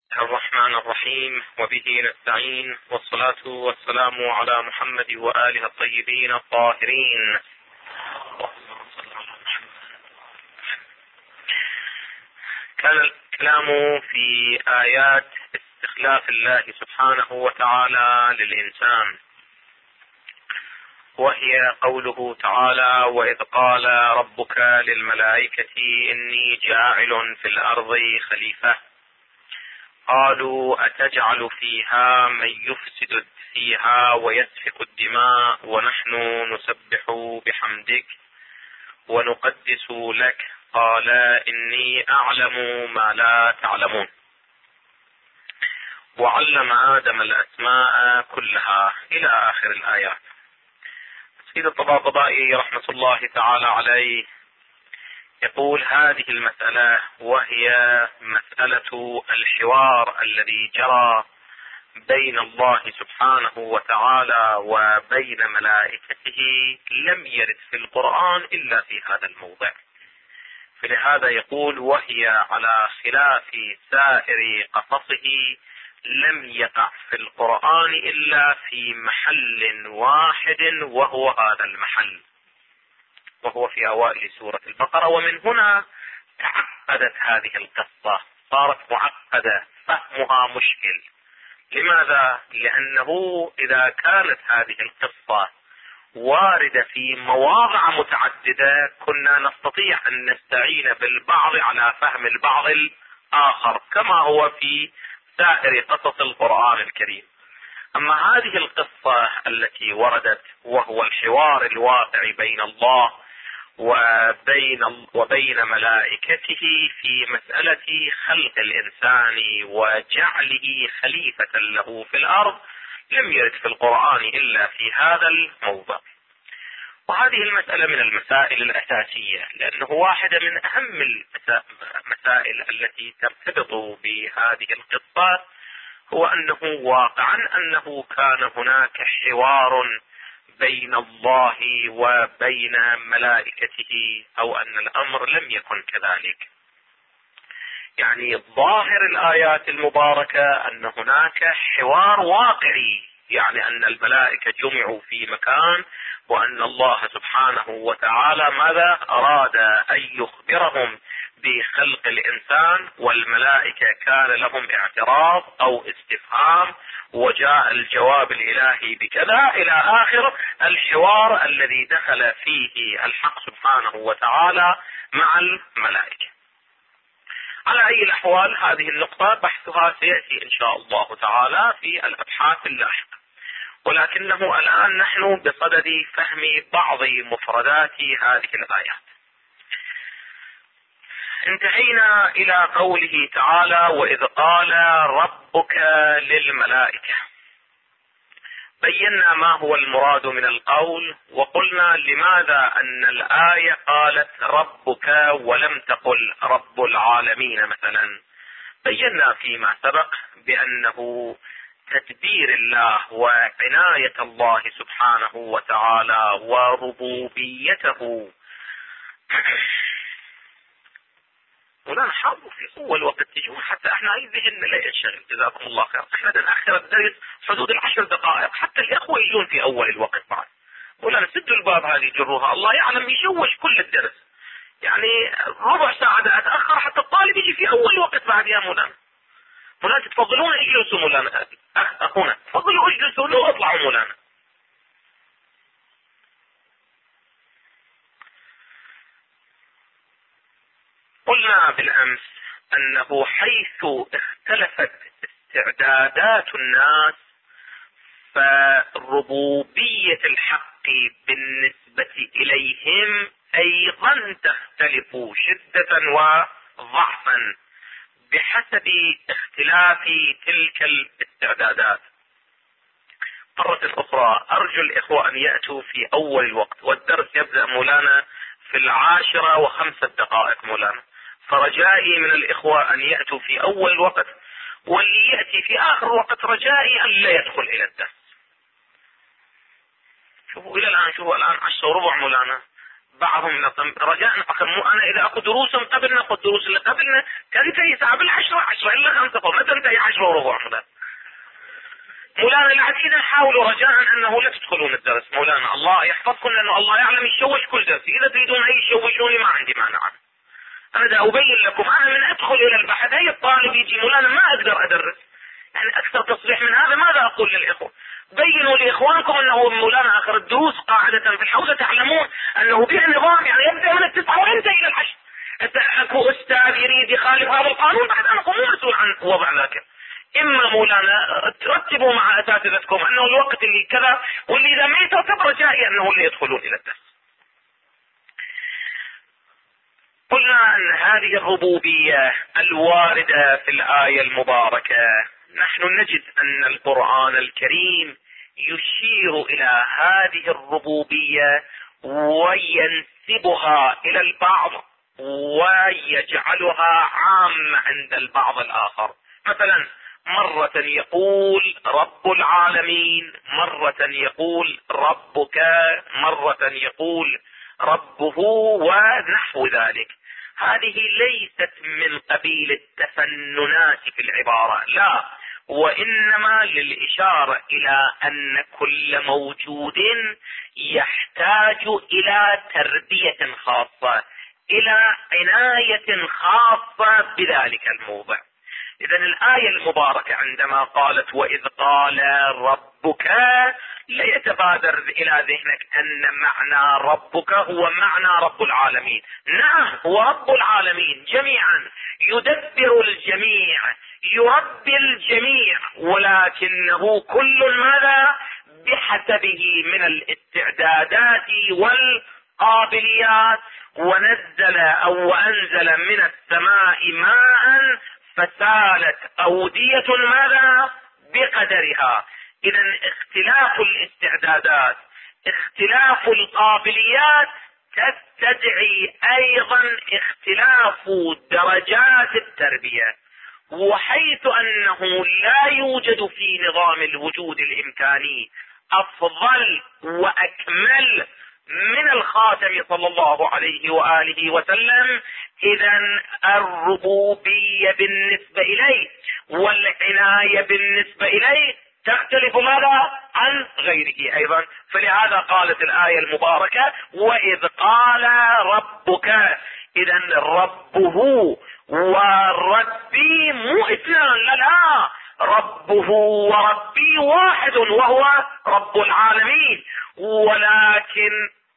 الرحمن الرحيم، وبه نستعين، والصلاة والسلام على محمد وآله الطيبين الطاهرين. كان الكلام في آيات استخلاف الله سبحانه وتعالى للإنسان، وهي قوله تعالى: وإذ قال ربك للملائكة إني جاعل في الأرض خليفة قالوا أتجعل فيها من يفسد فيها ويسفك الدماء ونحن نسبح بحمدك ونقدس لك قال إني أعلم ما لا تعلمون. وعلم آدم الأسماء كلها إلى آخر الآيات. سيد الطباطبائي رحمة الله تعالى عليه يقول: هذه المسألة وهي مسألة الحوار الذي جرى بين الله سبحانه وتعالى وبين ملائكته لم يرد في القرآن إلا في هذا الموضع، فلهذا يقول: وهي على خلاف سائر قصصه لم يقع في القرآن إلا في محل واحد، وهو هذا المحل، وهو في أوائل سورة البقرة. ومن هنا تعقدت هذه القصة، صارت معقدة، فهمها مشكل. لماذا؟ لأنه إذا كانت هذه القصة واردة في مواضع متعددة كنا نستطيع أن نستعين بالبعض على فهم البعض الآخر، كما هو في سائر قصص القرآن الكريم. أما هذه القصة التي وهو الحوار الواقع بين الله وبين ملائكته في مسألة خلق الإنسان وجعله خليفة له في الأرض، لم يرد في القرآن إلا في هذا الموضع. وهذه المسألة من المسائل الأساسية، لأنه واحدة من أهم المسائل التي ترتبط بهذه القصة هو أنه واقعا أنه كان هناك حوار بين الله وبين ملائكته، أو أن الأمر لم يكن كذلك. يعني ظاهر الآيات المباركة أن هناك حوار واقعي، يعني أن الملائكة جمعوا في مكان، وأن الله سبحانه وتعالى ماذا أراد أن يخبرهم بخلق الإنسان، والملائكة كان لهم اعتراض أو استفهام، وجاء الجواب الإلهي بكذا إلى آخر الحوار الذي دخل فيه الحق سبحانه وتعالى مع الملائكة. على أي الأحوال هذه النقطة بحثها سيأتي إن شاء الله تعالى في الأبحاث اللاحقة، ولكنه الآن نحن بصدد فهم بعض مفردات هذه الآيات. انتهينا إلى قوله تعالى: وإذ قال ربك للملائكة. بينا ما هو المراد من القول، وقلنا لماذا أن الآية قالت ربك ولم تقل رب العالمين مثلا. بينا فيما سبق بأنه تدبير الله وعناية الله سبحانه وتعالى وربوبيته. ولا حاولوا في أول وقت تجون حتى احنا اي ذهننا لا ينشغل، جزاكم الله خير. احنا نأخر الدرس حدود 10 دقائق حتى الإخوة يجون في أول الوقت بعد، ولا نسدوا الباب هذه جروها، الله يعلم يشوش كل الدرس. يعني ربع ساعة أتأخر حتى الطالب يجي في أول وقت بعد. يا مولانا تفضلون اجلسوا مولانا، أخونا تفضلوا اجلسوا لو اطلعوا مولانا. قلنا بالأمس أنه حيث اختلفت استعدادات الناس فربوبية الحق بالنسبة إليهم أيضا تختلف شدة وضعفا بحسب اختلاف تلك الاستعدادات. مرة أخرى أرجو الإخوة أن يأتوا في أول الوقت، والدرس يبدأ مولانا في 10:05 مولانا، فرجائي من الإخوة أن يأتوا في أول الوقت، واللي يأتي في آخر الوقت رجائي أن لا يدخل إلى الدرس. شوفوا إلى الآن، شوفوا الآن 10:15 مولانا، بعضهم رجاء مو أنا إذا أخذ دروس قبلنا أخذ دروس اللي قبلنا تنتهي الساعة 10 إلا 5 ما تنتهي الآن العديد حاولوا رجاء أنه لا تدخلون الدرس مولانا، الله يحفظكم، لأنه الله يعلم يشوش كل درس، إذا تريدون أي يشوشوني ما عندي مانع. أنا دا أبين لكم، أنا من أدخل إلى البحث أي الطالب يجي مولانا ما أقدر أدرس، يعني أكثر تصريح من هذا ماذا أقول للإخوة؟ بينوا لإخوانكم أنه مولانا آخر الدروس قاعدة في الحوزة تعلمون أنه بها نظام، يعني يبدأ من 9 وينتهي إلى 10. أكو أستاذ يريد يخالف هذا القانون، بعد أنا مو مسؤول عن وضع ذاك. إما مولانا ترتبوا مع أساتذتكم أنه الوقت اللي كذا، واللي إذا ما يترتب رجائي أنه اللي يدخلون إلى الدرس. قلنا أن هذه الربوبية الواردة في الآية المباركة، نحن نجد أن القرآن الكريم يشير إلى هذه الربوبية وينسبها إلى البعض ويجعلها عامة عند البعض الآخر. مثلا مرة يقول رب العالمين، مرة يقول ربك، مرة يقول ربه ونحو ذلك. هذه ليست من قبيل التفننات في العبارة، لا، وإنما للإشارة إلى أن كل موجود يحتاج إلى تربية خاصة، إلى عناية خاصة بذلك الموضع. إذا الآية المباركة عندما قالت وإذ قال ربك، لا يتبادر إلى ذهنك أن معنى ربك هو معنى رب العالمين. نعم، هو رب العالمين جميعا، يدبر الجميع، يربي الجميع، ولكنه كل ماذا بحسبه من الاستعدادات والقابليات. ونزل أو وأنزل من السماء ماء فسالت أودية ماذا بقدرها. إذا اختلاف الاستعدادات، اختلاف القابليات، تستدعي أيضا اختلاف درجات التربية. وحيث أنه لا يوجد في نظام الوجود الإمكاني أفضل وأكمل من الخاتم صلى الله عليه وآله وسلم، إذا الربوبية بالنسبة إليه والعناية بالنسبة إليه تختلف ماذا عن غيره أيضا. فلهذا قالت الآية المباركة وإذ قال ربك. إذا ربه وربي مو اثنان، لا، ربه وربي واحد وهو رب العالمين، ولكن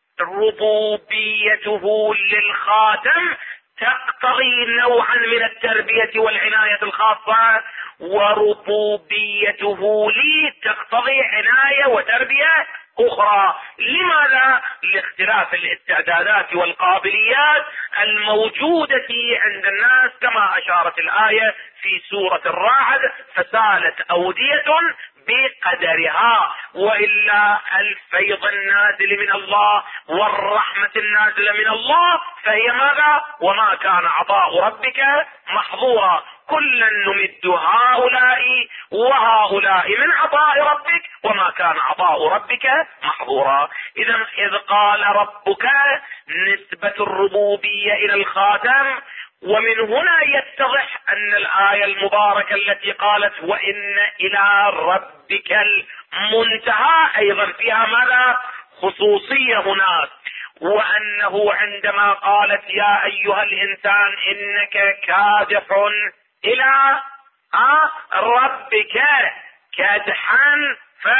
ربوبيته للخاتم تقتضي نوعا من التربية والعناية الخاصة، وربوبيته لي تقتضي عناية وتربية أخرى. لماذا؟ لاختلاف الاستعدادات والقابليات الموجودة عند الناس، كما أشارت الآية في سورة الرعد فسالت أودية بقدرها. وإلا الفيض النازل من الله والرحمة النازلة من الله فهي ماذا؟ وما كان عطاء ربك محظورا. كلا نمد هؤلاء وهؤلاء من عطاء ربك وما كان عطاء ربك محظورا. إذا إذ قال ربك نسبة الربوبية إلى الخاتم. ومن هنا يتضح أن الآية المباركة التي قالت وإن إلى ربك المنتهى أيضا فيها ماذا؟ خصوصية هناك. وأنه عندما قالت يا أيها الإنسان إنك كادح إلى ربك كادحا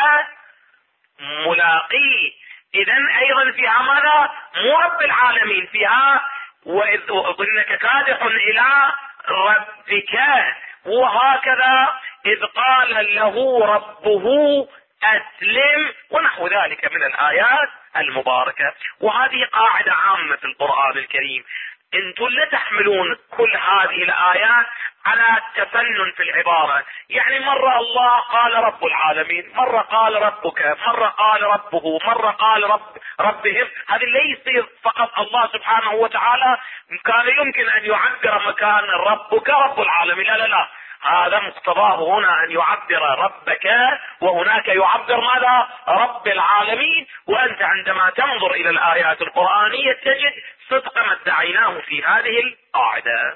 فملاقيه، إذا أيضا فيها ماذا؟ مو رب العالمين، فيها وإذ إنك كادح إلى ربك. وهكذا إذ قال له ربه أسلم ونحو ذلك من الآيات المباركة. وهذه قاعدة عامة في القرآن الكريم، انتم لا تحملون كل هذه الآيات على التفنن في العبارة. يعني مرة الله قال رب العالمين، مرة قال ربك، مرة قال ربه، مرة قال ربهم. هذه ليس فقط الله سبحانه وتعالى كان يمكن أن يعبر مكان ربك رب العالمين، لا لا لا، هذا مقتضاه هنا أن يعبر ربك وهناك يعبر ماذا؟ رب العالمين. وأنت عندما تنظر إلى الآيات القرآنية تجد صدق ما ادعيناه في هذه القاعدة.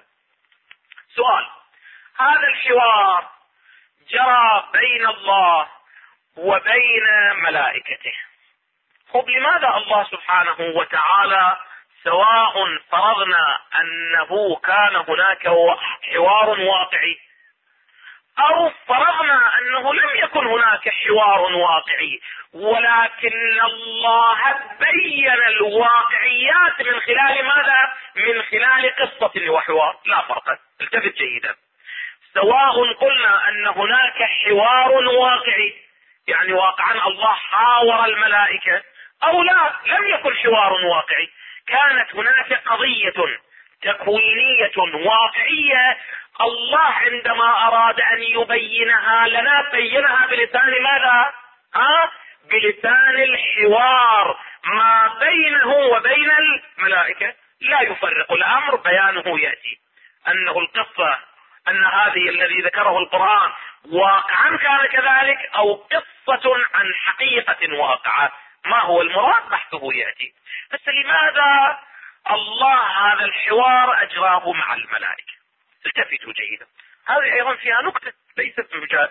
سؤال: هذا الحوار جرى بين الله وبين ملائكته. خب لماذا الله سبحانه وتعالى سواء فرضنا أنه كان هناك حوار واقعي أو فرضنا أنه لم يكن هناك حوار واقعي، ولكن الله بين الواقعيات من خلال ماذا؟ من خلال قصة وحوار. لا فرق، التفت جيدا. سواء قلنا أن هناك حوار واقعي، يعني واقعا الله حاور الملائكة، أو لا لم يكن حوار واقعي، كانت هناك قضية تكوينية واقعية، الله عندما أراد أن يبينها لنا بينها بلسان ماذا؟ بلسان الحوار ما بينه وبين الملائكة. لا يفرق الأمر، بيانه يأتي أنه القصة أن هذه الذي ذكره القرآن واقعا كان كذلك أو قصة عن حقيقة واقعة. ما هو المراد بحثه يأتي. بس لماذا الله هذا الحوار أجراه مع الملائكة؟ التفتوا جيدا، هذه أيضا فيها نكتة ليست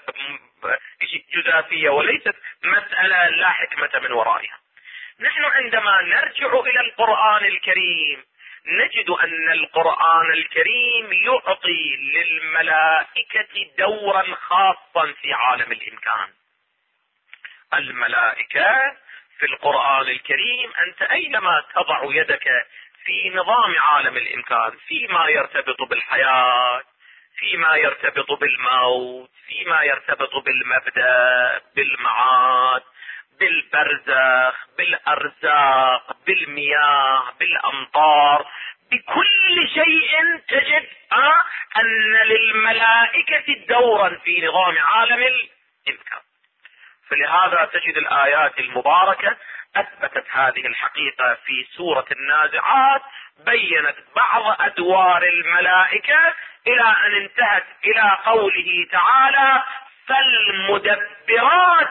جزافية وليست مسألة لا حكمة من ورائها. نحن عندما نرجع إلى القرآن الكريم نجد أن القرآن الكريم يعطي للملائكة دورا خاصا في عالم الإمكان. الملائكة في القرآن الكريم أنت أينما تضع يدك في نظام عالم الإمكان، فيما يرتبط بالحياة، فيما يرتبط بالموت، فيما يرتبط بالمبدأ، بالمعاد، بالبرزخ، بالأرزاق، بالمياه، بالأمطار، بكل شيء تجد أن للملائكة دورا في نظام عالم الإمكان. فلهذا تجد الآيات المباركة أثبتت هذه الحقيقة. في سورة النازعات بيّنت بعض أدوار الملائكة إلى أن انتهت إلى قوله تعالى فالمدبرات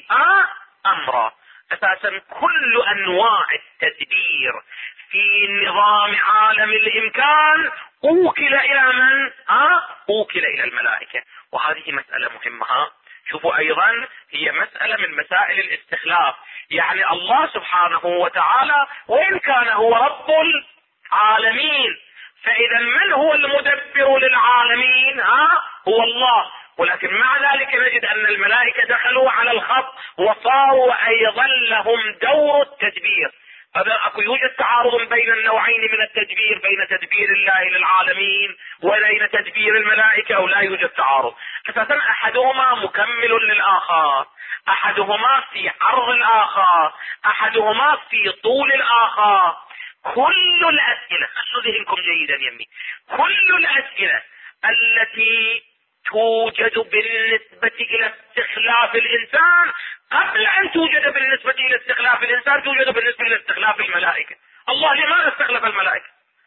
أمرا. أساسا كل أنواع التدبير في نظام عالم الإمكان أوكل إلى من؟ أوكل إلى الملائكة. وهذه مسألة مهمة. شوفوا أيضا هي مسألة من مسائل الاستخلاف. يعني الله سبحانه وتعالى وإن كان هو رب العالمين، فإذا من هو المدبر للعالمين؟ هو الله. ولكن مع ذلك نجد أن الملائكة دخلوا على الخط وصاروا أيضا لهم دور التدبير. هذا يوجد تعارض بين النوعين من التدبير، بين تدبير الله للعالمين وبين تدبير الملائكة، أو لا يوجد تعارض. أساسا أحدهما مكمل للآخر، أحدهما في عرض الآخر، أحدهما في طول الآخر. كل الأسئلة، خذوا ذهنكم جيدا يمي، كل الأسئلة التي توجد بالنسبة إلى استخلاف الإنسان قبل أن توجد بالنسبة إلى استخلاف الإنسان توجد بالنسبة إلى استخلاف الملائكة. الله لماذا استخلف الملائكة؟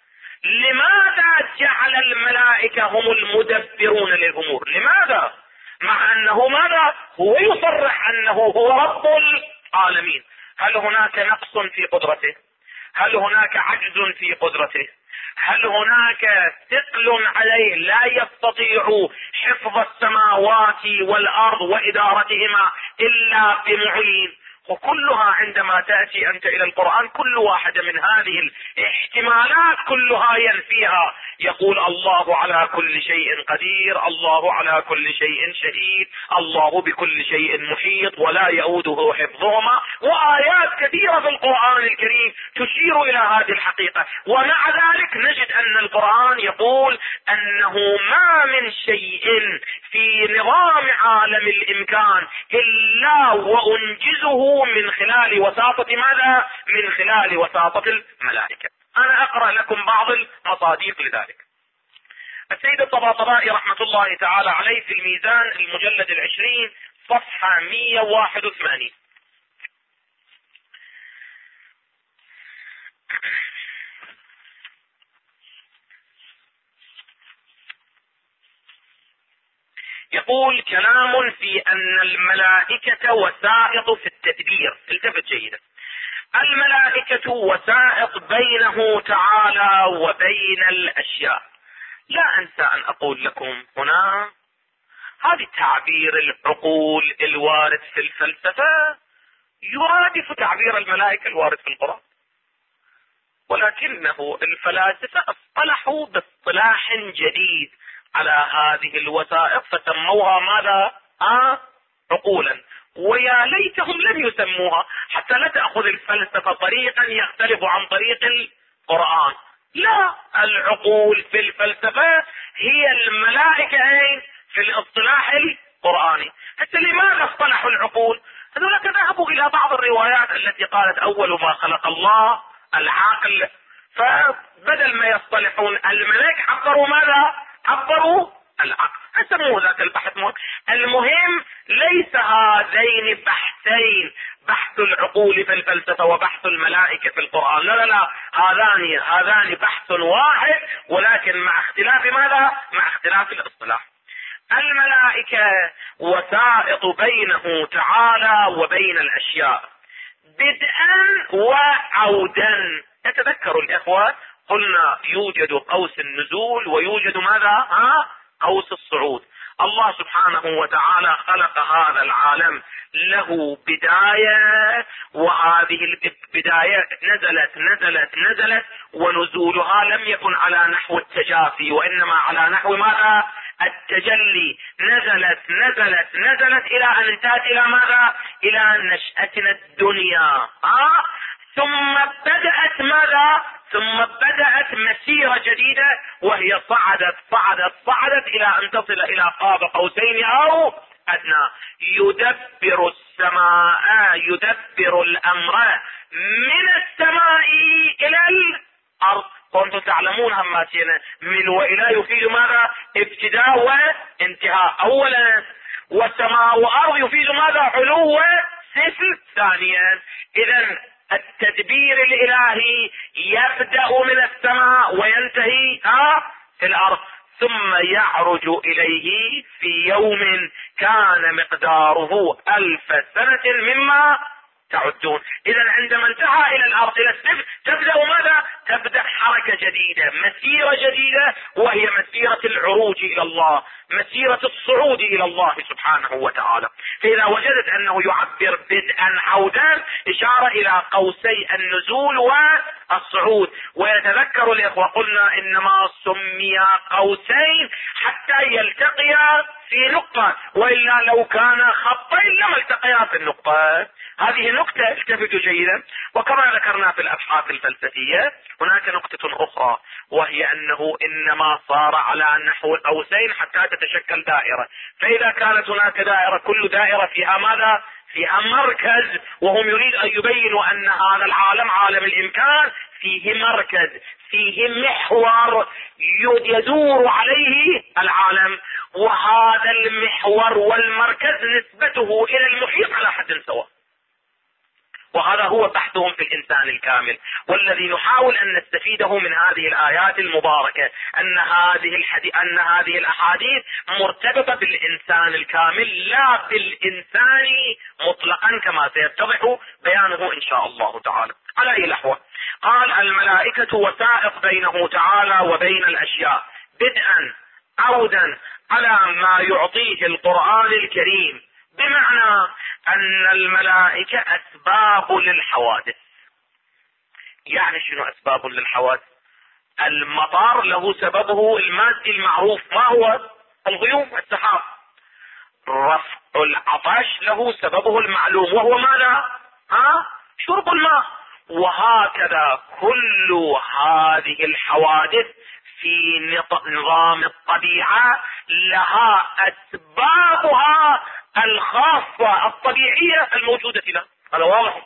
لماذا جعل الملائكة هم المدبرون للأمور؟ لماذا؟ مع أنه ماذا؟ هو يصرح أنه هو رب العالمين. هل هناك نقص في قدرته؟ هل هناك عجز في قدرته؟ هل هناك ثقل عليه لا يستطيع حفظ السماوات والأرض وإدارتهما إلا بمعين؟ وكلها عندما تأتي أنت إلى القرآن كل واحدة من هذه الاحتمالات كلها ينفيها. يقول الله على كل شيء قدير، الله على كل شيء شهيد، الله بكل شيء محيط ولا يؤوده حفظهما. وآيات كثيرة في القرآن الكريم تشير إلى هذه الحقيقة. ومع ذلك نجد أن القرآن يقول أنه ما من شيء في نظام عالم الإمكان إلا وأنجزه من خلال وساطة ماذا؟ من خلال وساطة الملائكة. أنا أقرأ لكم بعض المصاديق لذلك. السيد الطباطبائي رحمة الله تعالى عليه في الميزان المجلد 20 صفحة 181 يقول كلام في أن الملائكة وسائط في التدبير. التفت جيدا. الملائكة وسائط بينه تعالى وبين الأشياء. لا أنسى أن أقول لكم هنا هذه تعبير العقول الوارد في الفلسفة يرادف تعبير الملائكة الوارد في القرآن، ولكنه الفلاسفة اصطلحوا باصطلاح جديد على هذه الوثائق فسموها ماذا؟ عقولا. ويا ليتهم لم يسموها حتى لا تأخذ الفلسفة طريقا يختلف عن طريق القرآن. لا، العقول في الفلسفة هي الملائكة في الاصطلاح القرآني. حتى لماذا اصطلحوا العقول؟ هذولا ذهبوا الى بعض الروايات التي قالت اول ما خلق الله العقل، فبدل ما يصطلحون الملائكة عبروا ماذا؟ عبروا العقل. سموه ذاك البحث. المهم ليس هذين بحثين، بحث العقول في الفلسفة وبحث الملائكة في القرآن، لا لا لا، هذان بحث واحد، ولكن مع اختلاف ماذا؟ مع اختلاف الاصطلاح. الملائكة وسائط بينه تعالى وبين الاشياء بدءا وعودا. يتذكر الاخوة قلنا يوجد قوس النزول ويوجد ماذا؟ قوس الصعود. الله سبحانه وتعالى خلق هذا العالم له بداية، وهذه البدايات نزلت ونزولها لم يكن على نحو التجافي وانما على نحو ماذا؟ التجلي. نزلت الى ان انتهت الى ماذا؟ الى نشأتنا الدنيا. ثم بدأت ماذا؟ ثم بدأت مسيرة جديدة، وهي صعدت الى ان تصل الى قاب قوسين او ادنى. يدبر السماء، يدبر الامر من السماء الى الارض. وانتم تعلمون هماتنا من والى يفيد ماذا؟ ابتداء وانتهاء اولا، والسماء وارض يفيد ماذا؟ علو وسفل ثانيا. اذا التدبير الالهي يبدأ من السماء وينتهي في الارض، ثم يعرج اليه في يوم كان مقداره 1000 سنة مما تعدون. اذا عندما انتهى الى الارض الى السفل تبدأ ماذا؟ تبدأ حركة جديدة، مسيرة جديدة، وهي مسيرة العروج الى الله، مسيرة الصعود الى الله سبحانه وتعالى. فاذا وجدت انه يعبر بدءا عودا اشارة الى قوسي النزول والصعود. ويتذكر الاخوة قلنا انما سمي قوسين حتى يلتقيا في نقطة، وإلا لو كان خطين لما التقيا في النقطة. هذه نقطة التفتوا جيدا. وكما ذكرنا في الأبحاث الفلسفية هناك نقطة أخرى، وهي أنه إنما صار على نحو قوسين حتى تتشكل دائرة. فإذا كانت هناك دائرة، كل دائرة فيها ماذا؟ فيها مركز، وهم يريد أن يبينوا أن هذا العالم عالم الإمكان فيه مركز، فيه محور يدور عليه العالم، وهذا المحور والمركز نسبته إلى المحيط على حد سواء. وهذا هو بحثهم في الإنسان الكامل، والذي نحاول أن نستفيده من هذه الآيات المباركة أن هذه الأحاديث مرتبطة بالإنسان الكامل لا بالإنسان مطلقا، كما سيتضح بيانه إن شاء الله تعالى. على أي الأحوال قال الملائكة وسائط بينه تعالى وبين الأشياء بدءا عودا على ما يعطيه القرآن الكريم، بمعنى أن الملائكة أسباب للحوادث. يعني شنو أسباب للحوادث؟ المطر له سببه المادي المعروف، ما هو؟ الغيوم، السحاب. رفع العطش له سببه المعلوم، وهو ماذا؟ شرب الماء. وهكذا كل هذه الحوادث في نظام الطبيعة لها أسبابها الخاصة الطبيعية الموجودة لها. هذا واضح.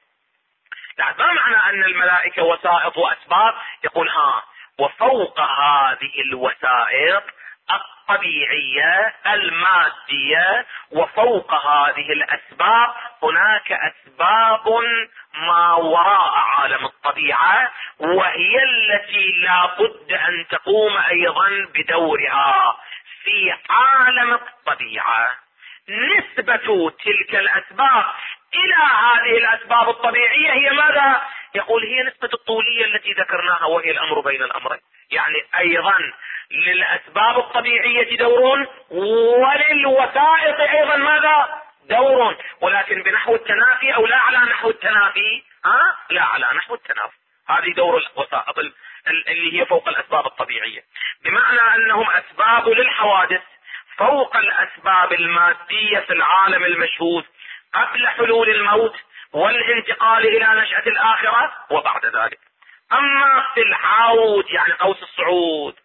لا، ما معنى أن الملائكة وسائط وأسباب؟ يقول وفوق هذه الوسائط الطبيعية المادية، وفوق هذه الأسباب هناك أسباب ما وراء عالم الطبيعة، وهي التي لا بد أن تقوم أيضا بدورها في عالم الطبيعة. نسبة تلك الأسباب إلى هذه الأسباب الطبيعية هي ماذا؟ يقول هي نسبة الطولية التي ذكرناها وهي الأمر بين الأمرين. يعني أيضا للأسباب الطبيعية دور، وللوسائط أيضا ماذا؟ دور، ولكن بنحو التنافي أو لا على نحو التنافي؟ لا على نحو التنافي. هذه دور الوسائط اللي هي فوق الأسباب الطبيعية، بمعنى أنهم أسباب للحوادث فوق الأسباب المادية في العالم المشهود قبل حلول الموت والانتقال إلى نشأة الآخرة وبعد ذلك. أما في العود يعني قوس الصعود،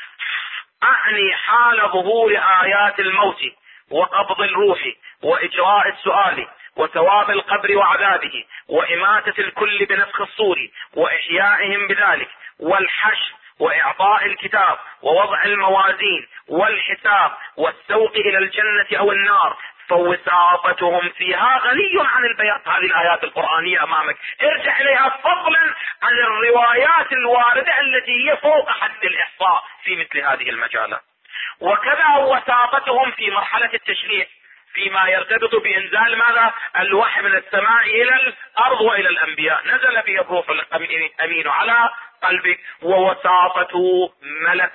أعني حال ظهور آيات الموت وقبض الروح وإجراء السؤال وثواب القبر وعذابه وإماتة الكل بنفخ الصور وإحيائهم بذلك والحشر وإعطاء الكتاب ووضع الموازين والحساب والسوق إلى الجنة أو النار، فوساطتهم فيها غني عن البيان. هذه الآيات القرآنية أمامك، ارجع إليها فضلا عن الروايات الواردة التي هي فوق حد الإحصاء في مثل هذه المجالات. وكذا وساطتهم في مرحلة التشريع فيما يرتبط بإنزال ماذا؟ الوحي من السماء إلى الأرض وإلى الأنبياء، نزل به الروح الأمين على قلبك. ووساطة ملك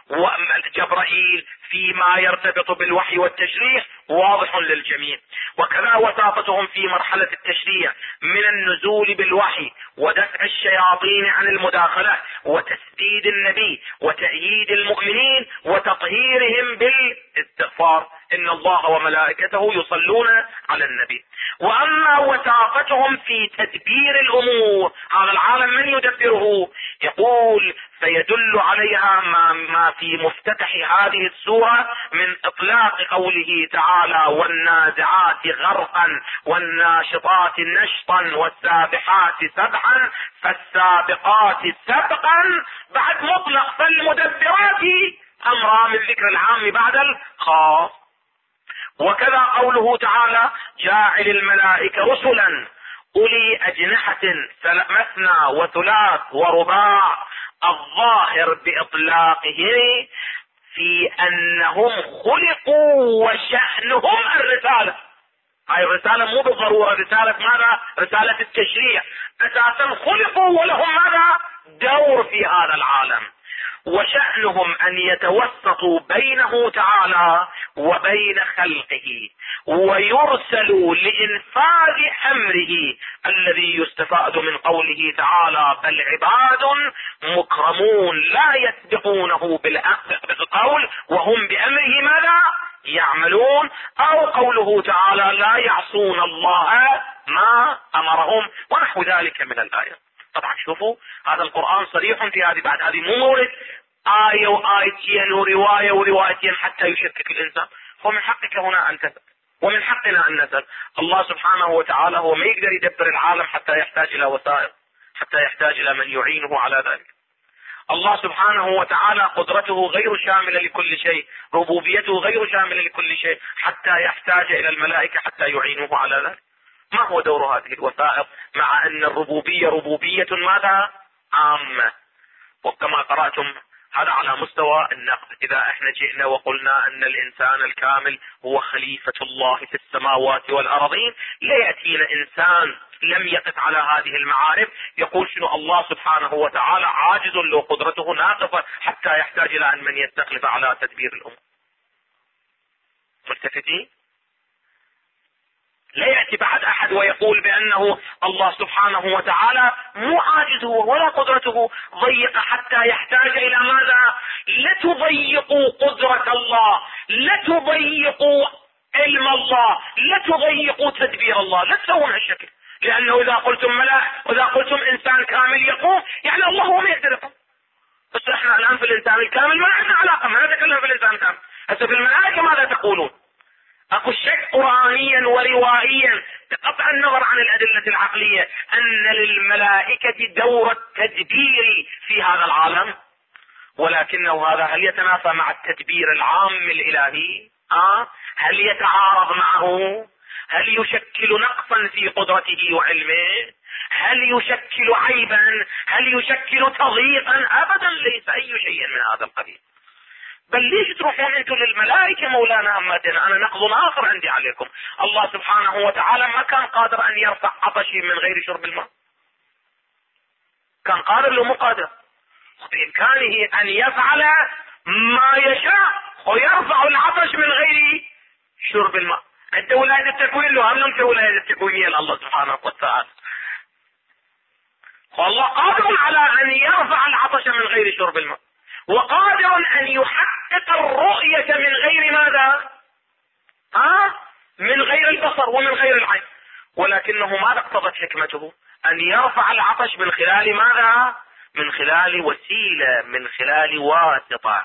جبرائيل فيما يرتبط بالوحي والتشريع واضح للجميع. وكذا وساطتهم في مرحلة التشريع من النزول بالوحي ودفع الشياطين عن المداخلة وتسديد النبي وتأييد المؤمنين وتطهيرهم بالاستغفار، إن الله وملائكته يصلون على النبي. وأما وساطتهم في تدبير الأمور، هذا العالم من يدبره؟ يقول فيدل عليها ما في مفتتح هذه السورة من إطلاق قوله تعالى والنازعات غرقا والناشطات نشطا والسابحات سبحا فالسابقات سبقا، بعد مطلق فالمدبرات أمرا من ذكر العام بعد الخاص. وكذا قوله تعالى جاعل الملائكة رسلا أولي أجنحة مثنى وثلاث ورباع، الظاهر بإطلاقه في أنهم خلقوا وشأنهم الرسالة. هاي الرسالة مو بالضرورة رسالة ماذا؟ رسالة التشريع، أساسا خلقوا ولهم ماذا؟ دور في هذا العالم، وشأنهم أن يتوسطوا بينه تعالى وبين خلقه ويرسلوا لإنفاذ أمره الذي يستفاد من قوله تعالى بل عباد مكرمون لا يسبقونه بالقول وهم بأمره ماذا؟ يعملون. أو قوله تعالى لا يعصون الله ما أمرهم ونحو ذلك من الآيات. طبعا شوفوا هذا القرآن صريح في هذه، بعد هذه مو مورد آية وآيتين ورواية وروايتين حتى يشكك الإنسان. ومن حقك هنا أن تسأل ومن حقنا أن نسأل. الله سبحانه وتعالى هو ما يقدر يدبر العالم حتى يحتاج إلى وسائل، حتى يحتاج إلى من يعينه على ذلك. الله سبحانه وتعالى قدرته غير شاملة لكل شيء، ربوبيته غير شاملة لكل شيء حتى يحتاج إلى الملائكة حتى يعينه على ذلك. ما هو دور هذه الوسائط مع أن الربوبية ربوبية ماذا؟ عامة. وكما قرأتم هذا على مستوى النقد. إذا احنا جئنا وقلنا أن الإنسان الكامل هو خليفة الله في السماوات والأرضين، لا يأتينا إنسان لم يقف على هذه المعارف يقول شنو الله سبحانه وتعالى عاجز لو قدرته ناقصة حتى يحتاج إلى أن من يستخلف على تدبير الأمور. ملتفتين؟ لا يأتي بعد أحد ويقول بأنه الله سبحانه وتعالى مو عاجزه ولا قدرته ضيق حتى يحتاج إلى ماذا؟ لا تضيقوا قدرة الله، لا تضيقوا علم الله، لا تضيقوا تدبير الله، لا تسوون هالشكل. لأنه إذا قلتم ملأ وإذا قلتم إنسان كامل يقوم يعني الله هو ما يقدر يقوم. بس احنا الآن في الإنسان الكامل ما عندنا علاقة، ما نتكلم في الإنسان الكامل. هسه في الملائكة ماذا تقولون؟ اكو شك قرآنيا وروائيا بقطع النظر عن الأدلة العقلية أن للملائكة دور التدبير في هذا العالم، ولكنه هذا هل يتنافى مع التدبير العام الإلهي؟ هل يتعارض معه؟ هل يشكل نقصا في قدرته وعلمه؟ هل يشكل عيبا؟ هل يشكل تضييقا؟ أبدا، ليس أي شيء من هذا القبيل. بل ليش تروحون انتم للملائكة مولانا أمتنا؟ أنا نقض آخر عندي عليكم. الله سبحانه وتعالى ما كان قادر أن يرفع عطشي من غير شرب الماء؟ كان قادر لو مو قادر؟ بإمكانه أن يفعل ما يشاء ويرفع العطش من غير شرب الماء. أنت ولاية التكوين له أم أنت ولاية التكوينية لله سبحانه وتعالى؟ والله قادر على أن يرفع العطش من غير شرب الماء، وقادر أن يحقق الرؤية من غير ماذا؟ من غير البصر ومن غير العين، ولكنه ماذا اقتضت حكمته؟ أن يرفع العطش من خلال ماذا؟ من خلال وسيلة، من خلال واسطة.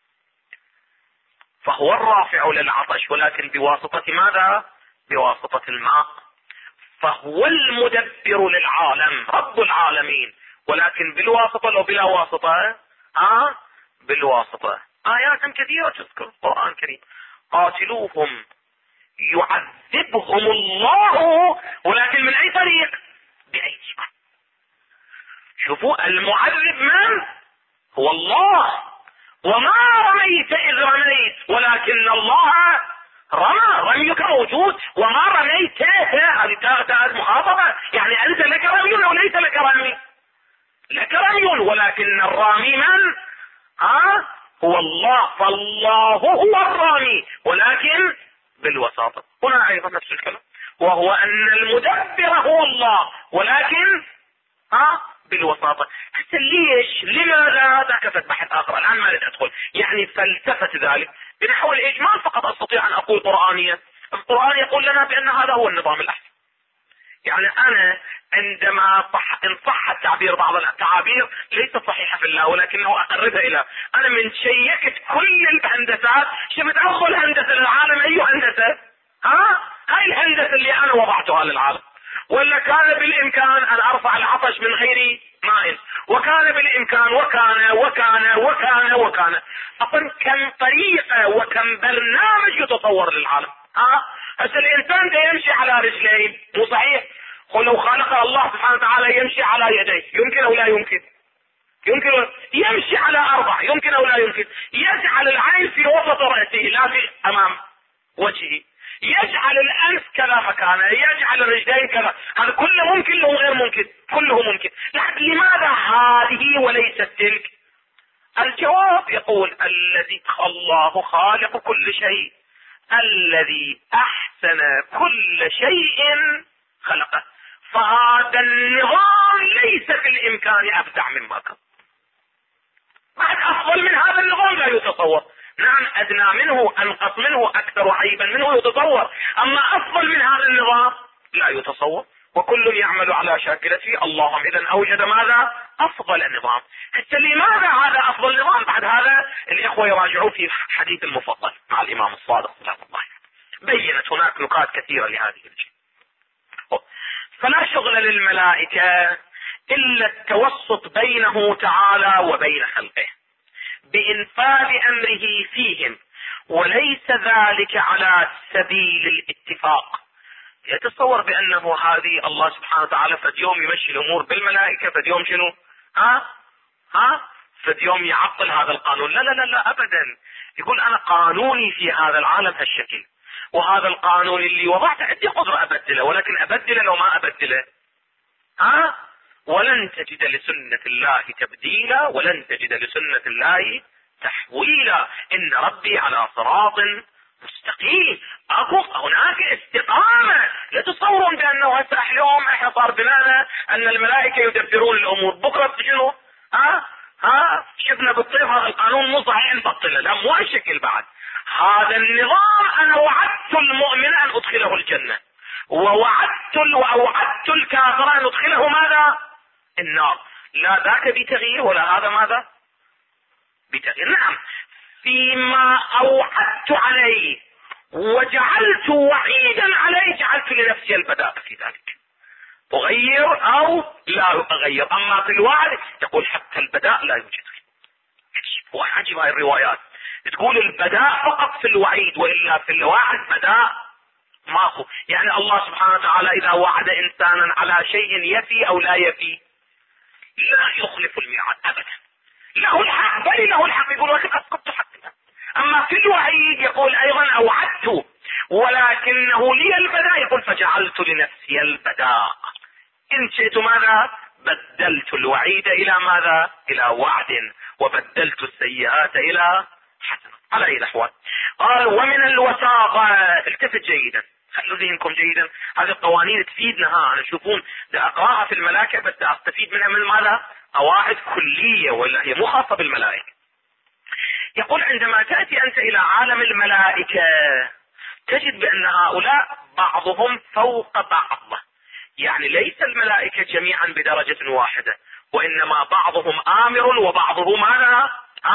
فهو الرافع للعطش، ولكن بواسطة ماذا؟ بواسطة الماء. فهو المدبر للعالم، رب العالمين، ولكن بالواسطة لو بلا واسطة؟ بالواسطة. آيات كثيرة تذكر القرآن الكريم: قاتلوهم يعذبهم الله، ولكن من أي طريق؟ بأيديكم. شوفوا المعذب من؟ هو الله. وما رميت إذ رميت ولكن الله رمى. رميك موجود، وما رميت هذه تاء مخاطبة، يعني أنت لك رمي أو ليس لك رمي؟ لك رمي، ولكن الرامي من؟ هو الله. فالله هو الرامي، ولكن بالوساطة. هنا أيضا نفس الكلام، وهو أن المدبر هو الله، ولكن بالوساطة. حتى ليش؟ لماذا؟ ذاك بحث آخر الآن ما أدخل، يعني فلسفة ذلك بنحو الإجمال فقط أستطيع أن أقول قرآنيا. القرآن يقول لنا بأن هذا هو النظام الأحسن. يعني أنا عندما إن صح التعبير، بعض التعابير ليست صحيحة في الله ولكنه أقربها إلى، أنا من شيكت كل الهندسات شفت أفضل هندسة للعالم أي هندسة؟ هاي الهندسة اللي أنا وضعتها للعالم. ولا كان بالإمكان أن أرفع العطش من غير ماء، وكان بالإمكان، وكان أقول كم طريقة وكم برنامج يتطور للعالم. هسه الإنسان ده يمشي على رجلين، مو صحيح؟ ولو خلق الله سبحانه وتعالى يمشي على يديه، يمكن أو لا يمكن؟ يمكن. يمشي على 4، يمكن أو لا يمكن؟ يجعل العين في وسط رأسه لا في أمام وجهه، يجعل الأنف كذا مكانه، يجعل الرجلين كذا، هذا كله ممكن لو غير ممكن؟ كله ممكن. لكن لماذا هذه وليست تلك؟ الجواب يقول: الذي الله خالق كل شيء، الذي أحسن كل شيء خلقه. فهذا النظام ليس في الإمكان أبدع مما كان. بعد أفضل من هذا النظام لا يتصور. نعم أدنى منه، أنقص منه، أكثر عيبا منه يتصور، أما أفضل من هذا النظام لا يتصور. وكل يعمل على شاكلته. اللهم إذن أوجد ماذا؟ أفضل النظام. حتى لماذا هذا أفضل نظام؟ بعد هذا الإخوة يراجعوا في حديث المفضل مع الإمام الصادق رحمه الله، بينت هناك نقاط كثيرة لهذه الجهة. فلا شغل للملائكة إلا التوسط بينه تعالى وبين خلقه بإنفاذ أمره فيهم، وليس ذلك على سبيل الاتفاق. يتصور بأنه هذه الله سبحانه وتعالى فد يوم يمشي الأمور بالملائكة، فد يوم شنو؟ فد يوم يعطل هذا القانون. لا لا لا لا أبدا. يقول أنا قانوني في هذا العالم هالشكل، وهذا القانون اللي وضعته عندي قدرة أبدله، ولكن أبدله لو ما أبدله ولن تجد لسنة الله تبديلا، ولن تجد لسنة الله تحويلا. إن ربي على صراط مستقيم. أكو هناك استقامة. لا تصورون بأنه هسه اليوم احنا صار بنانا أن الملائكة يدبرون الأمور، بكرة شنو؟ شفنا بالطيف هذا القانون مو صحيح نبطله. لا، مو هالشكل. بعد هذا النظام أنا وعدت المؤمن أن أدخله الجنة، ووعدت الكافر أن أدخله ماذا؟ النار. لا ذاك بتغيير ولا هذا ماذا؟ بتغيير. نعم، فيما أوعدت عليه وجعلت وعيدا عليه جعلت لنفسي البداء في ذلك، أغير أو لا أغير. أما في الوعد يقول حتى البداء لا يوجد. هو عجيب هاي الروايات تقول البداء فقط في الوعيد، وإلا في الوعد بداء ماكو. يعني الله سبحانه وتعالى إذا وعد إنسانا على شيء يفي أو لا يفي، لا يخلف الميعاد أبدا. له الحق، بل له الحق يقول ولكن أسقطت حقنا. أما في الوعيد يقول أيضا أوعدت ولكنه لي البداء، يقول فجعلت لنفسي البداء إن شئت ماذا؟ بدلت الوعيد الى ماذا؟ الى وعد، وبدلت السيئات الى حسنة. على اي الاحوال قال ومن الوساطة. التفت جيدا، خلوا ذهنكم جيدا، هذه القوانين تفيدنا. انا تشوفون دا اقراها في الملائكة بس دا استفيد منها من ماذا؟ قواعد كلية، ولا هي مو خاصة بالملائكة. يقول عندما تأتي انت الى عالم الملائكة تجد بان هؤلاء بعضهم فوق بعض، يعني ليس الملائكة جميعا بدرجة واحدة، وانما بعضهم امر وبعضهم ماذا؟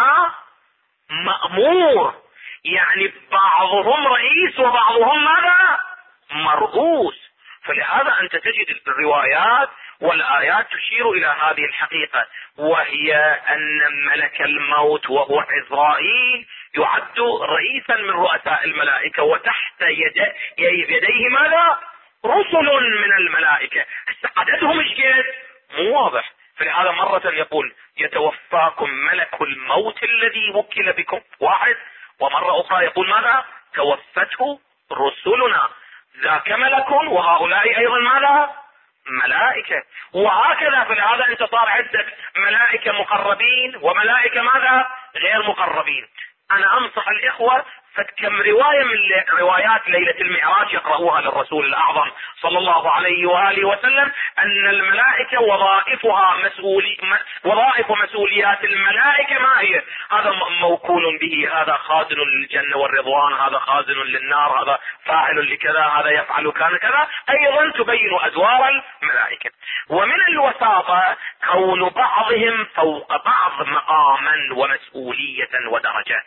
مأمور، يعني بعضهم رئيس وبعضهم ماذا؟ مرؤوس. فلهذا انت تجد الروايات والآيات تشير الى هذه الحقيقة، وهي ان ملك الموت وهو عزرائيل يعد رئيسا من رؤساء الملائكة، وتحت يديه ماذا؟ رسل من الملائكة. عددهم ايش قد؟ مو واضح. فلهذا مرة يقول يتوفاكم ملك الموت الذي وكل بكم، واحد، ومرة اخرى يقول ماذا؟ توفته رسلنا، ذاك ملك وهؤلاء ايضا ماذا؟ ملائكة. وهكذا. فلهذا انت صار عندك ملائكة مقربين وملائكة ماذا؟ غير مقربين. انا انصح الاخوة فكم رواية من روايات ليلة المعراج يقرأوها للرسول الاعظم صلى الله عليه وآله وسلم، ان الملائكة وظائف مسؤوليات الملائكة ما هي؟ هذا موكول به، هذا خازن للجنة والرضوان، هذا خازن للنار، هذا فاعل لكذا، هذا يفعل كذا. ايضا تبين ادوار الملائكة. ومن الوساطة كون بعضهم فوق بعض مقاما ومسؤولية ودرجة،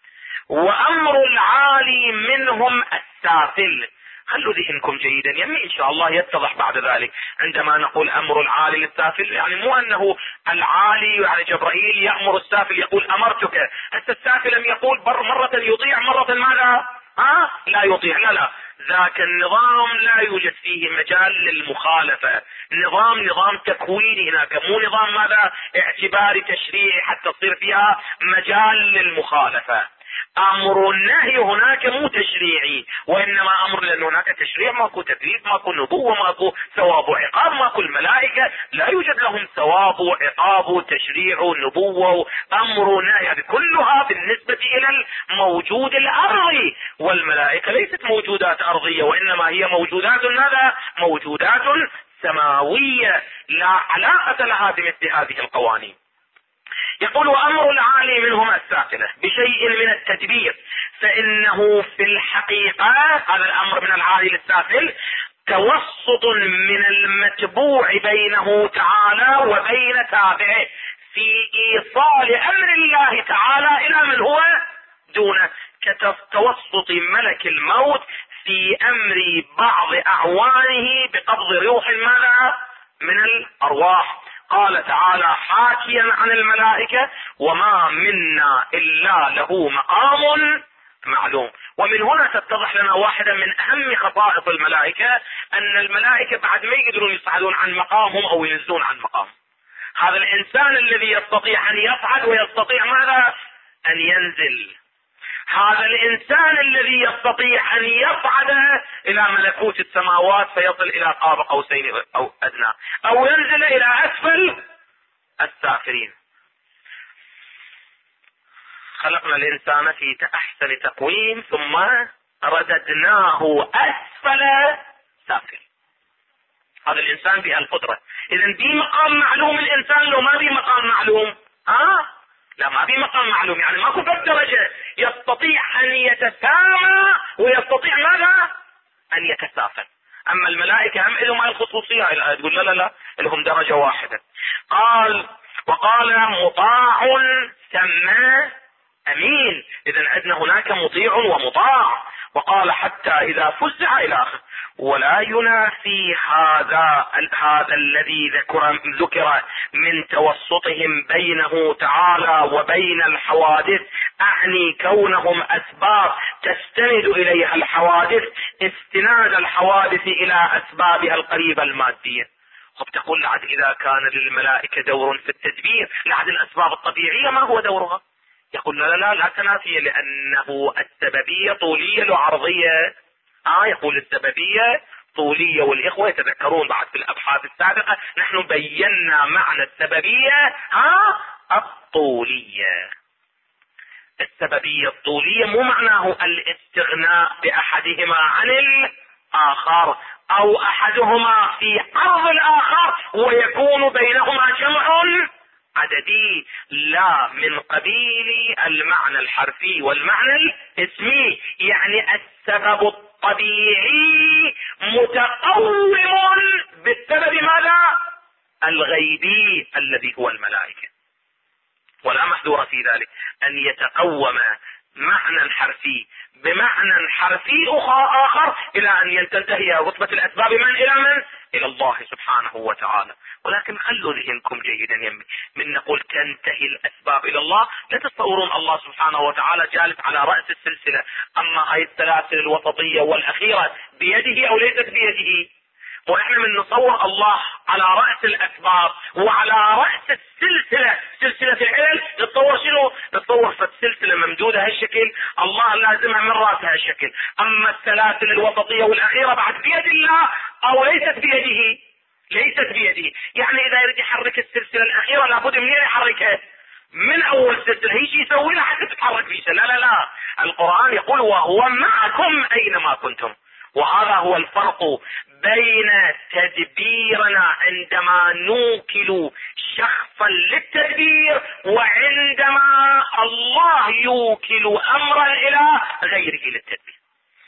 وامر العالي منهم السافل. خلوا ذهنكم جيدا، يمي ان شاء الله يتضح بعد ذلك. عندما نقول امر العالي للسافل يعني مو انه العالي يعني جبرائيل يأمر السافل يقول امرتك. حتى السافل لم يقول مرة يطيع مرة ماذا؟ لا يطيع، لا، ذاك النظام لا يوجد فيه مجال للمخالفة. نظام تكويني هناك، مو نظام ماذا؟ اعتباري تشريعي حتى تصير فيها مجال للمخالفة. امر النهي هناك مو تشريعي، وانما امر، لان هناك تشريع ماكو تكليف، ماكو نبوة، ماكو ثواب وعقاب، ماكو الملائكة لا يوجد لهم ثواب وعقاب وتشريع ونبوة. امر نهي هذه كلها بالنسبة الى الموجود الارضي، والملائكة ليست موجودات ارضية، وانما هي موجودات ماذا؟ موجودات سماوية لا علاقة لها بمثل هذه القوانين. يقول وامر العالي منهم السافلة بشيء من التدبير، فانه في الحقيقة هذا الامر من العالي للسافل توسط من المتبوع بينه تعالى وبين تابعه في ايصال امر الله تعالى الى من هو دونه، كتوسط ملك الموت في امر بعض اعوانه بقبض روح ماذا؟ من الارواح. قال تعالى حاكيا عن الملائكة وما منا الا له مقام معلوم. ومن هنا تتضح لنا واحدة من اهم خصائص الملائكة، ان الملائكة بعد ما يقدرون يصعدون عن مقامهم او ينزلون عن مقام. هذا الانسان الذي يستطيع ان يصعد ويستطيع ماذا؟ ان ينزل. هذا الانسان الذي يستطيع ان يصعد الى ملكوت السماوات فيصل الى قاب قوسين او ادنى، او ينزل الى اسفل السافلين. خلقنا الانسان في احسن تقويم ثم رددناه اسفل سافل. هذا الانسان بهالقدرة. اذا دي مقام معلوم الانسان، لو ما بي مقام معلوم لا ما في مقام معلوم، يعني ماكو درجة يستطيع ان يتسامى ويستطيع ماذا؟ ان يتسافل. اما الملائكة هم لهم الخصوصية، الآية تقول لا لهم درجة واحدة. وقال مطاع ثم امين. اذا عندنا هناك مطيع ومطاع. وقال حتى اذا فزع الى اخره. ولا ينافي هذا الذي ذكر من توسطهم بينه تعالى وبين الحوادث، اعني كونهم اسباب تستند اليها الحوادث استناد الحوادث الى اسبابها القريبة المادية. تقول لعد اذا كان للملائكة دور في التدبير، لعد الاسباب الطبيعية ما هو دورها؟ يقول لا تنافي، لانه السببية طولية وعرضية. يقول السببية الطولية، والإخوة يتذكرون بعد في الأبحاث السابقة نحن بينا معنى السببية الطولية. السببية الطولية مو معناه الاستغناء بأحدهما عن الآخر أو أحدهما في عرض الآخر ويكون بينهما جمع عددي، لا، من قبيل المعنى الحرفي والمعنى الاسمي. يعني السبب الطبيعي متقوم بالسبب ماذا؟ الغيبي الذي هو الملائكة، ولا محذور في ذلك أن يتقوم معنى حرفي بمعنى حرفي آخر إلى أن تنتهي رتبة الأسباب إلى الله سبحانه وتعالى. ولكن خلوا ذهنكم جيدا يمي من نقول تنتهي الأسباب إلى الله، لا تتصورون الله سبحانه وتعالى جالس على رأس السلسلة، أما هاي السلاسل الوسطية والأخيرة بيده أو ليست بيده. ونحن من نصور الله على رأس الأسباب وعلى رأس السلسلة، سلسلة العلل. نتصور شنو؟ نتصور فالسلسلة ممدودة هالشكل، الله لازمها من رأسها هالشكل. أما السلاسل الوسطية والأخيرة بعد بيد الله أو ليست بيده، ليست بيده. يعني إذا يريد يحرك السلسلة الأخيرة لابد من يحركها من أول سلسلة، هي شيء يسوي لها حتى تتحرك فيها. لا لا لا، القرآن يقول وهو معكم أينما كنتم. وهذا هو الفرق بين تدبيرنا عندما نوكل شخصا للتدبير وعندما الله يوكل امرا الى غيره للتدبير.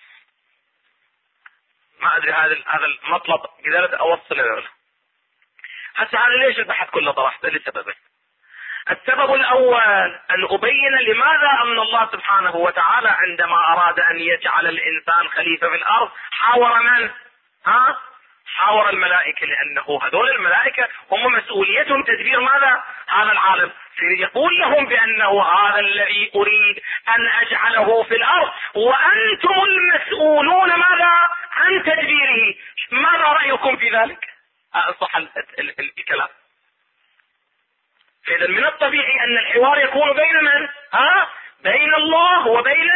ما ادري هذا المطلب قدرت اوصله له. هسه هذا ليش البحث كله طرحته؟ لسببين. السبب الاول ان ابين لماذا ان الله سبحانه وتعالى عندما اراد ان يجعل الانسان خليفة في الارض حاور من؟ حاور الملائكة، لانه هذول الملائكة هم مسؤوليتهم تدبير ماذا؟ هذا العالم. يقول لهم بانه هذا الذي اريد ان اجعله في الارض وانتم المسؤولون ماذا؟ عن تدبيره. ماذا رايكم في ذلك؟ صح الكلام. فإذا من الطبيعي أن الحوار يكون بين من؟ بين الله وبين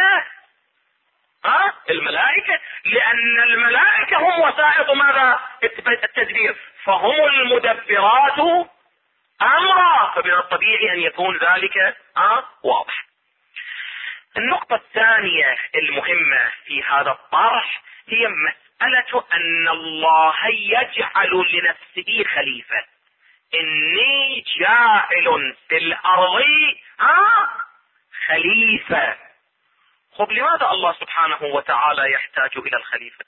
الملائكة، لأن الملائكة هم وسائط ماذا؟ التدبير، فهم المدبرات أمرا، فمن الطبيعي أن يكون ذلك واضح. النقطة الثانية المهمة في هذا الطرح هي مسألة أن الله يجعل لنفسه خليفة. إني جاعل في الأرض خليفة. خب لماذا الله سبحانه وتعالى يحتاج إلى الخليفة؟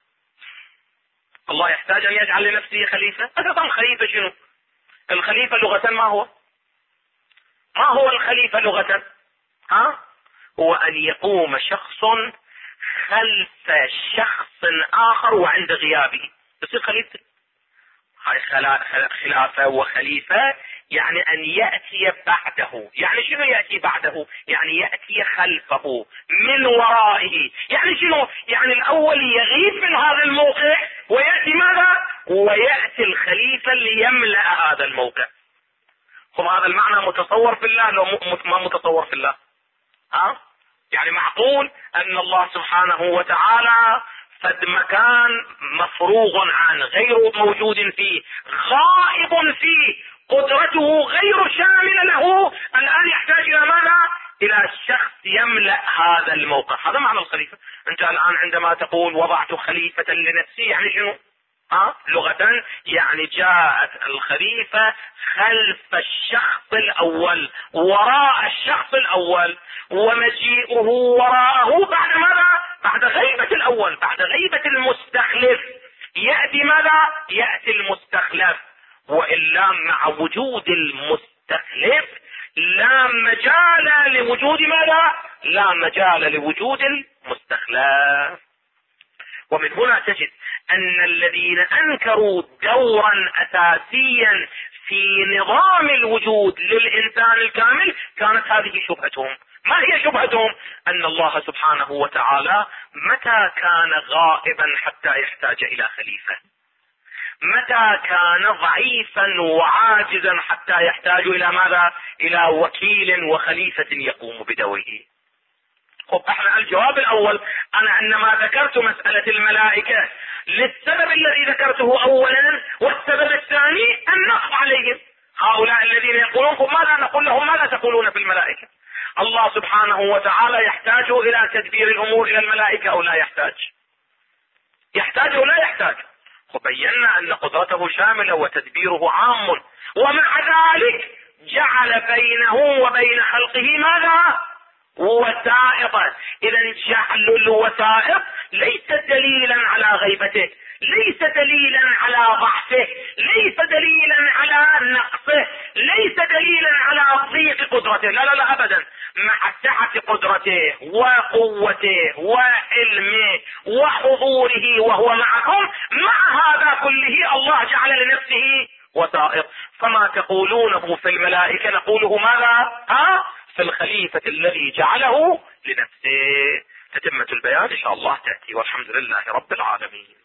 الله يحتاج أن يجعل لنفسه خليفة؟ أيضا خليفة شنو؟ الخليفة لغة ما هو؟ ما هو الخليفة لغة؟ هو أن يقوم شخص خلف شخص آخر وعند غيابه يصير خليفة. هاي خلافة وخليفة يعني أن يأتي بعده. يعني شنو يأتي بعده؟ يعني يأتي خلفه من ورائه. يعني شنو؟ يعني الأول يغيب من هذا الموقع ويأتي ماذا؟ ويأتي الخليفة ليملأ هذا الموقع. خب هذا المعنى متصور في الله لو ما متصور في الله؟ يعني معقول أن الله سبحانه وتعالى فد مكان مفروغ عنه، غير موجود فيه، غائب فيه، قدرته غير شاملة له، الآن يحتاج إلى ماذا؟ إلى شخص يملأ هذا الموقع. هذا معنى الخليفة. أنت الآن عندما تقول وضعت خليفة لنفسي يعني شنو؟ لغة يعني جاءت الخليفة خلف الشخص الأول وراء الشخص الأول، ومجيئه وراءه بعد ماذا؟ بعد غيبة الأول، بعد غيبة المستخلف يأتي ماذا؟ يأتي المستخلف. وإلا مع وجود المستخلف لا مجال لوجود ماذا؟ لا مجال لوجود المستخلف. ومن هنا تجد أن الذين أنكروا دورا أساسيا في نظام الوجود للإنسان الكامل كانت هذه شبهتهم. ما هي شبهتهم؟ أن الله سبحانه وتعالى متى كان غائبا حتى يحتاج إلى خليفة؟ متى كان ضعيفا وعاجزا حتى يحتاج إلى ماذا؟ إلى وكيل وخليفة يقوم بدوره؟ خب احنا الجواب الاول، انا عندما ذكرت مسألة الملائكة للسبب الذي ذكرته اولا، والسبب الثاني النص عليهم. هؤلاء الذين يقولون ماذا نقول لهم؟ ماذا تقولون في الملائكة؟ الله سبحانه وتعالى يحتاج الى تدبير الامور الى الملائكة او لا يحتاج؟ يحتاج او لا يحتاج؟ وبينا ان قدرته شاملة وتدبيره عام، ومع ذلك جعل بينه وبين خلقه ماذا؟ وسائط. اذا جعل الوسائط ليس دليلا على غيبته، ليس دليلا على ضعفه، ليس دليلا على نقصه، ليس دليلا على ضيق قدرته، لا لا لا ابدا. مع سعة قدرته وقوته وعلمه وحضوره وهو معكم، مع هذا كله الله جعل لنفسه وسائط. فما تقولونه في الملائكة نقوله ماذا؟ في الخليفة الذي جعله لنفسه. تتمة البيان إن شاء الله تأتي، والحمد لله رب العالمين.